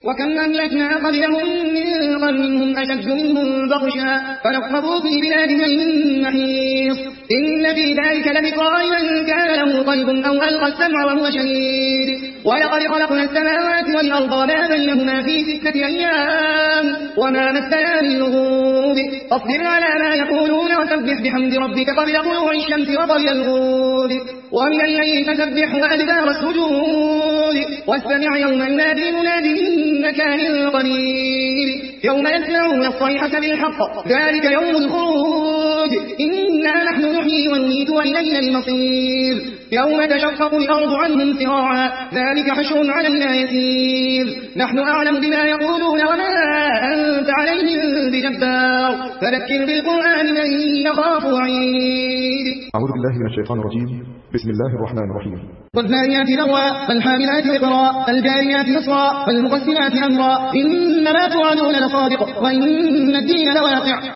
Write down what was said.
وكم أهلكنا قبلهم من قرن هم أشد منهم بطشا فنقبضوا في بلاد من محيص إن في ذلك لذكرى لمن كان له قلب أو ألقى السمع وهو شهيد ولقد خلقنا السماوات والأرض وما بينهما في 6 أيام وما مسنا من لغوب فاصبر على ما يقولون وسبح بحمد ربك قبل طلوع الشمس وقبل الغروب ومن الليل فسبح وأدبار السجود واستمع يوم ينادي مناد من مكان قريب يوم يسمعون الصيحة بالحق ذلك يوم الخروج إنا نحن نحيي ونميت وإلينا المصير يوم تشقق الأرض عنهم سراعا ذلك حشر علينا يسير نحن أعلم بما يقولون وما أنت عليهم بجبار فذكر بالقرآن من يخاف وعيد. أعوذ بالله من الشيطان الرجيم. بسم الله الرحمن الرحيم. والذاريات ذروا فالحاملات وقرا فالجاريات يسرا فالمقسمات أمرا إنما توعدون لصادق وإن الدين لواقع.